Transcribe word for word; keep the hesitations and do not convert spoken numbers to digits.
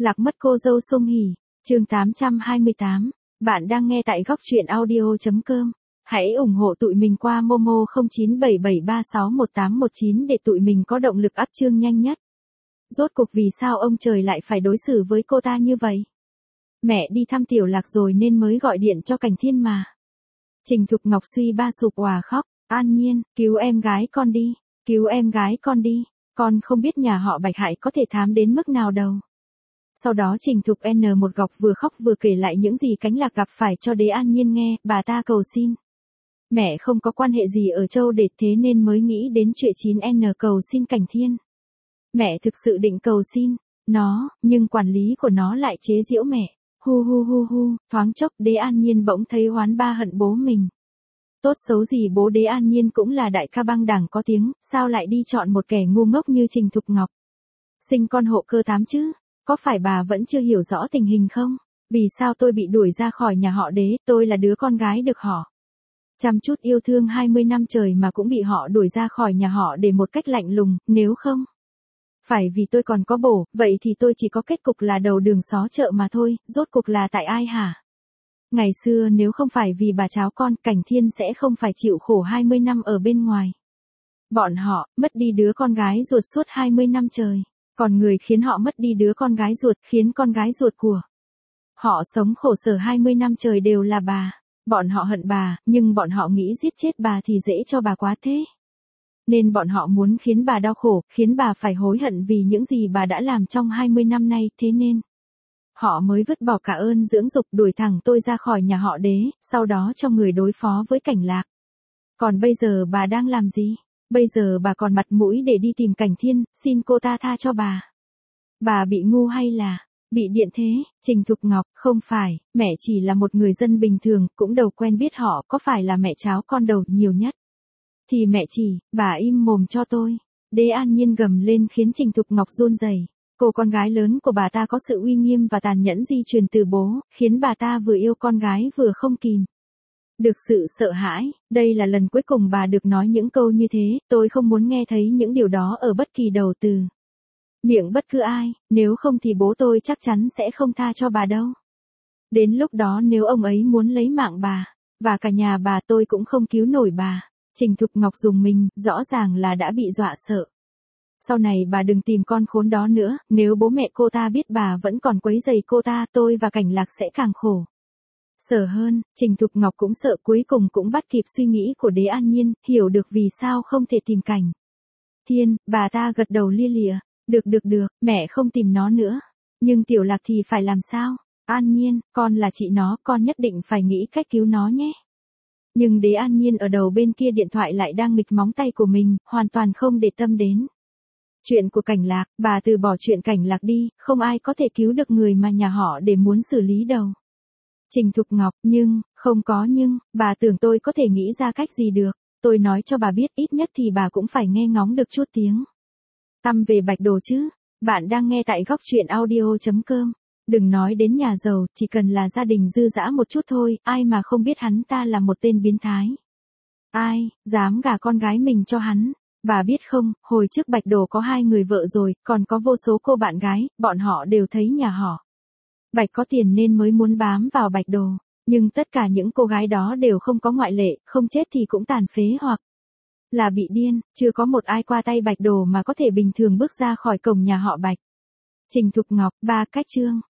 Lạc mất cô dâu Song Hỷ, chương tám trăm hai mươi tám. Bạn đang nghe tại góc truyện audio chấm com. Hãy ủng hộ tụi mình qua Momo không chín bảy bảy ba sáu một tám một chín để tụi mình có động lực up chương nhanh nhất. Rốt cuộc vì sao ông trời lại phải đối xử với cô ta như vậy? Mẹ đi thăm Tiểu Lạc rồi nên mới gọi điện cho Cảnh Thiên mà. Trình Thục Ngọc suy ba sụp òa khóc, An Nhiên, cứu em gái con đi, cứu em gái con đi, con không biết nhà họ Bạch Hải có thể thám đến mức nào đâu. Sau đó Trình Thục N một gọc vừa khóc vừa kể lại những gì Cánh Lạc gặp phải cho đế An Nhiên nghe, bà ta cầu xin. Mẹ không có quan hệ gì ở Châu Đệt thế nên mới nghĩ đến chuyện chín N cầu xin Cảnh Thiên. Mẹ thực sự định cầu xin nó, nhưng quản lý của nó lại chế giễu mẹ. Hu hu hu hu, thoáng chốc đế An Nhiên bỗng thấy oán ba hận bố mình. Tốt xấu gì bố đế An Nhiên cũng là đại ca băng đảng có tiếng, sao lại đi chọn một kẻ ngu ngốc như Trình Thục Ngọc. Sinh con hộ cơ tám chứ, có phải bà vẫn chưa hiểu rõ tình hình không? Vì sao tôi bị đuổi ra khỏi nhà họ đế, tôi là đứa con gái được họ chăm chút yêu thương hai mươi năm trời mà cũng bị họ đuổi ra khỏi nhà họ để một cách lạnh lùng, nếu không phải vì tôi còn có bổ, vậy thì tôi chỉ có kết cục là đầu đường xó chợ mà thôi, rốt cuộc là tại ai hả? Ngày xưa nếu không phải vì bà cháu con, Cảnh Thiên sẽ không phải chịu khổ hai mươi năm ở bên ngoài. Bọn họ, mất đi đứa con gái ruột suốt hai mươi năm trời. Còn người khiến họ mất đi đứa con gái ruột, khiến con gái ruột của họ sống khổ sở hai mươi năm trời đều là bà. Bọn họ hận bà, nhưng bọn họ nghĩ giết chết bà thì dễ cho bà quá thế. Nên bọn họ muốn khiến bà đau khổ, khiến bà phải hối hận vì những gì bà đã làm trong hai mươi năm nay, thế nên họ mới vứt bỏ cả ơn dưỡng dục đuổi thẳng tôi ra khỏi nhà họ đế, sau đó cho người đối phó với Cảnh Lạc. Còn bây giờ bà đang làm gì? Bây giờ bà còn mặt mũi để đi tìm Cảnh Thiên, xin cô ta tha cho bà. Bà bị ngu hay là bị điện thế? Trình Thục Ngọc, không phải, mẹ chỉ là một người dân bình thường, cũng đầu quen biết họ, có phải là mẹ cháu con đầu nhiều nhất? Thì mẹ chỉ, bà im mồm cho tôi. Đế An Nhiên gầm lên khiến Trình Thục Ngọc run rẩy. Cô con gái lớn của bà ta có sự uy nghiêm và tàn nhẫn di truyền từ bố, khiến bà ta vừa yêu con gái vừa không kìm được sự sợ hãi. Đây là lần cuối cùng bà được nói những câu như thế, tôi không muốn nghe thấy những điều đó ở bất kỳ đầu từ miệng bất cứ ai, nếu không thì bố tôi chắc chắn sẽ không tha cho bà đâu. Đến lúc đó nếu ông ấy muốn lấy mạng bà, và cả nhà bà tôi cũng không cứu nổi bà. Trình Thục Ngọc dùng mình, rõ ràng là đã bị dọa sợ. Sau này bà đừng tìm con khốn đó nữa, nếu bố mẹ cô ta biết bà vẫn còn quấy rầy cô ta, tôi và Cảnh Lạc sẽ càng khổ sở hơn. Trình Thục Ngọc cũng sợ, cuối cùng cũng bắt kịp suy nghĩ của đế An Nhiên, hiểu được vì sao không thể tìm Cảnh Thiên, bà ta gật đầu lia lịa. Được được được, mẹ không tìm nó nữa. Nhưng Tiểu Lạc thì phải làm sao? An Nhiên, con là chị nó, con nhất định phải nghĩ cách cứu nó nhé. Nhưng đế An Nhiên ở đầu bên kia điện thoại lại đang nghịch móng tay của mình, hoàn toàn không để tâm đến chuyện của Cảnh Lạc. Bà từ bỏ chuyện Cảnh Lạc đi, không ai có thể cứu được người mà nhà họ để muốn xử lý đâu. Trình Thục Ngọc, nhưng, không có nhưng, bà tưởng tôi có thể nghĩ ra cách gì được. Tôi nói cho bà biết, ít nhất thì bà cũng phải nghe ngóng được chút tiếng tăm về Bạch Đồ chứ. Bạn đang nghe tại góc truyện audio chấm com. Đừng nói đến nhà giàu, chỉ cần là gia đình dư dả một chút thôi, ai mà không biết hắn ta là một tên biến thái. Ai, dám gả con gái mình cho hắn. Bà biết không, hồi trước Bạch Đồ có hai người vợ rồi, còn có vô số cô bạn gái, bọn họ đều thấy nhà họ Bạch có tiền nên mới muốn bám vào Bạch Đồ. Nhưng tất cả những cô gái đó đều không có ngoại lệ, không chết thì cũng tàn phế hoặc là bị điên, chưa có một ai qua tay Bạch Đồ mà có thể bình thường bước ra khỏi cổng nhà họ Bạch. Trình Thục Ngọc, ba cách chương.